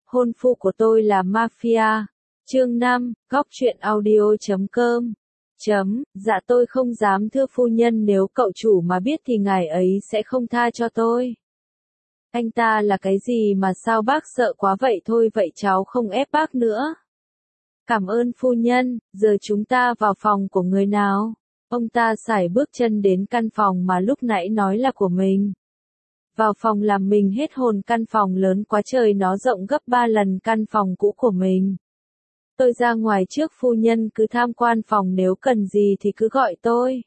hôn phu của tôi là mafia. Chương 5, góc truyện audio.com. Dạ tôi không dám thưa phu nhân, nếu cậu chủ mà biết thì ngài ấy sẽ không tha cho tôi. Anh ta là cái gì mà sao bác sợ quá vậy? Thôi vậy cháu không ép bác nữa. Cảm ơn phu nhân, giờ chúng ta vào phòng của người nào? Ông ta sải bước chân đến căn phòng mà lúc nãy nói là của mình. Vào phòng làm mình hết hồn, căn phòng lớn quá trời, nó rộng gấp 3 lần căn phòng cũ của mình. Tôi ra ngoài trước, phu nhân cứ tham quan phòng, nếu cần gì thì cứ gọi tôi.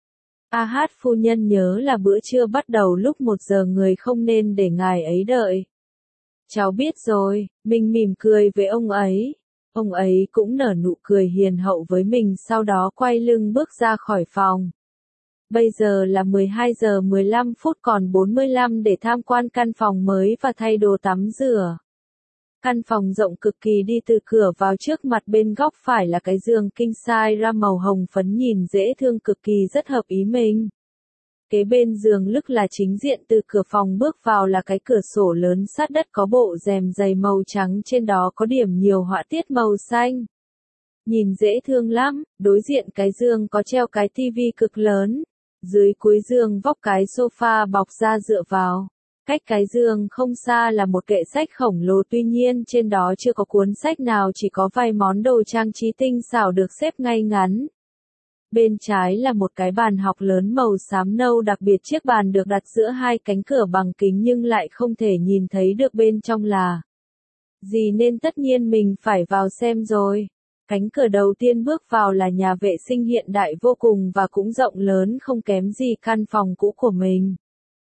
Phu nhân nhớ là bữa trưa bắt đầu lúc 1 giờ, người không nên để ngài ấy đợi. Cháu biết rồi, mình mỉm cười với ông ấy. Ông ấy cũng nở nụ cười hiền hậu với mình, sau đó quay lưng bước ra khỏi phòng. Bây giờ là 12 giờ 15 phút, còn 45 để tham quan căn phòng mới và thay đồ tắm rửa. Căn phòng rộng cực kỳ, đi từ cửa vào, trước mặt bên góc phải là cái giường king size ra màu hồng phấn, nhìn dễ thương cực kỳ, rất hợp ý mình. Kế bên giường lức là chính diện, từ cửa phòng bước vào là cái cửa sổ lớn sát đất, có bộ rèm dày màu trắng, trên đó có điểm nhiều họa tiết màu xanh. Nhìn dễ thương lắm. Đối diện cái giường có treo cái tivi cực lớn. Dưới cuối giường vóc cái sofa bọc da dựa vào. Cách cái giường không xa là một kệ sách khổng lồ, tuy nhiên trên đó chưa có cuốn sách nào, chỉ có vài món đồ trang trí tinh xảo được xếp ngay ngắn. Bên trái là một cái bàn học lớn màu xám nâu, đặc biệt chiếc bàn được đặt giữa hai cánh cửa bằng kính nhưng lại không thể nhìn thấy được bên trong là gì, nên tất nhiên mình phải vào xem rồi. Cánh cửa đầu tiên bước vào là nhà vệ sinh hiện đại vô cùng và cũng rộng lớn không kém gì căn phòng cũ của mình.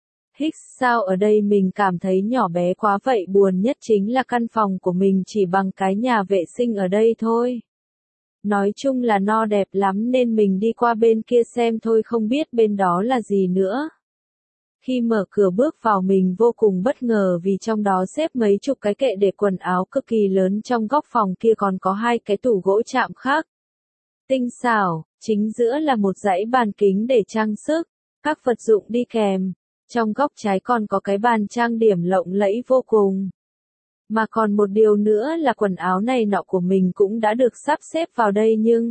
Sao ở đây mình cảm thấy nhỏ bé quá vậy? Buồn nhất chính là căn phòng của mình chỉ bằng cái nhà vệ sinh ở đây thôi. Nói chung là nó đẹp lắm nên mình đi qua bên kia xem thôi, không biết bên đó là gì nữa. Khi mở cửa bước vào mình vô cùng bất ngờ vì trong đó xếp mấy chục cái kệ để quần áo cực kỳ lớn, trong góc phòng kia còn có 2 cái tủ gỗ chạm khắc. Tinh xảo, chính giữa là một dãy bàn kính để trang sức, các vật dụng đi kèm. Trong góc trái còn có cái bàn trang điểm lộng lẫy vô cùng. Mà còn một điều nữa là quần áo này nọ của mình cũng đã được sắp xếp vào đây, nhưng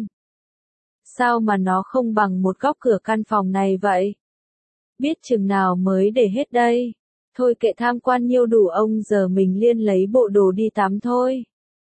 sao mà nó không bằng một góc cửa căn phòng này vậy? Biết chừng nào mới để hết đây. Thôi kệ tham quan nhiêu đủ ông, giờ mình liên lấy bộ đồ đi tắm thôi.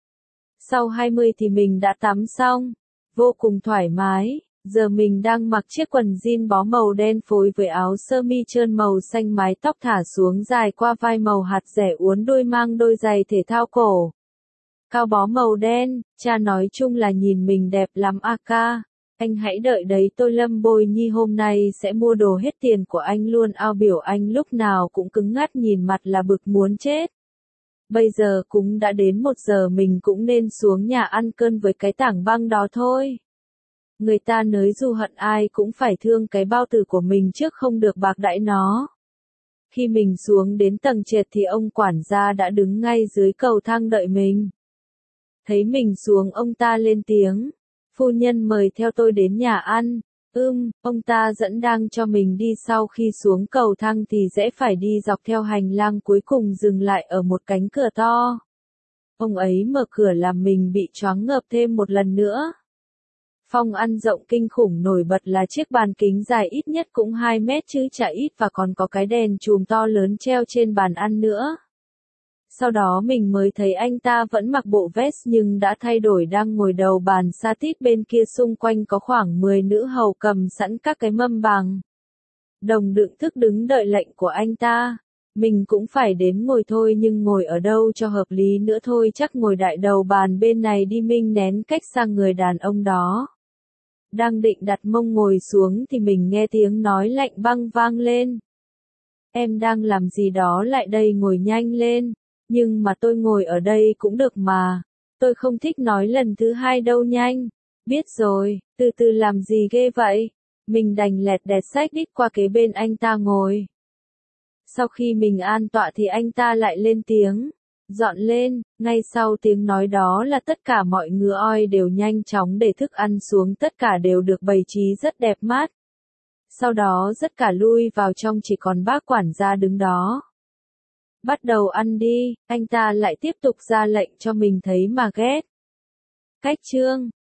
Sau 20 thì mình đã tắm xong, vô cùng thoải mái. Giờ mình đang mặc chiếc quần jean bó màu đen phối với áo sơ mi trơn màu xanh, mái tóc thả xuống dài qua vai màu hạt rẻ uốn đuôi, mang đôi giày thể thao cổ cao bó màu đen. Nói chung là nhìn mình đẹp lắm. Anh hãy đợi đấy, tôi Lâm Bôi Nhi hôm nay sẽ mua đồ hết tiền của anh luôn. Biểu anh lúc nào cũng cứng ngắt, nhìn mặt là bực muốn chết. Bây giờ cũng đã đến 1 giờ, mình cũng nên xuống nhà ăn cơm với cái tảng băng đó thôi. Người ta nới dù hận ai cũng phải thương cái bao tử của mình trước, không được bạc đãi nó. Khi mình xuống đến tầng trệt thì ông quản gia đã đứng ngay dưới cầu thang đợi mình. Thấy mình xuống, ông ta lên tiếng, phu nhân mời theo tôi đến nhà ăn. Ông ta dẫn đang cho mình đi. Sau khi xuống cầu thang thì rẽ phải đi dọc theo hành lang, cuối cùng dừng lại ở một cánh cửa to. Ông ấy mở cửa làm mình bị choáng ngợp thêm một lần nữa. Phòng ăn rộng kinh khủng, nổi bật là chiếc bàn kính dài ít nhất cũng 2 mét chứ chả ít, và còn có cái đèn chùm to lớn treo trên bàn ăn nữa. Sau đó mình mới thấy anh ta vẫn mặc bộ vest nhưng đã thay đổi, đang ngồi đầu bàn xa tít bên kia, xung quanh có khoảng 10 nữ hầu cầm sẵn các cái mâm bằng đồng đựng thức đứng đợi lệnh của anh ta. Mình cũng phải đến ngồi thôi, nhưng ngồi ở đâu cho hợp lý nữa thôi, chắc ngồi đại đầu bàn bên này đi. Mình nén cách sang người đàn ông đó. Đang định đặt mông ngồi xuống thì mình nghe tiếng nói lạnh băng vang lên. Em đang làm gì đó, lại đây ngồi nhanh lên. Nhưng mà tôi ngồi ở đây cũng được mà. Tôi không thích nói lần thứ 2 đâu. Nhanh. Biết rồi, từ từ làm gì ghê vậy. Mình đành lẹt đẹt xách đít qua kế bên anh ta ngồi. Sau khi mình an tọa thì anh ta lại lên tiếng. Dọn lên. Ngay sau tiếng nói đó là tất cả mọi ngựa oi đều nhanh chóng để thức ăn xuống, tất cả đều được bày trí rất đẹp mắt. Sau đó tất cả lui vào trong, chỉ còn bác quản gia đứng đó. Bắt đầu ăn đi, anh ta lại tiếp tục ra lệnh cho mình thấy mà ghét. Cách chương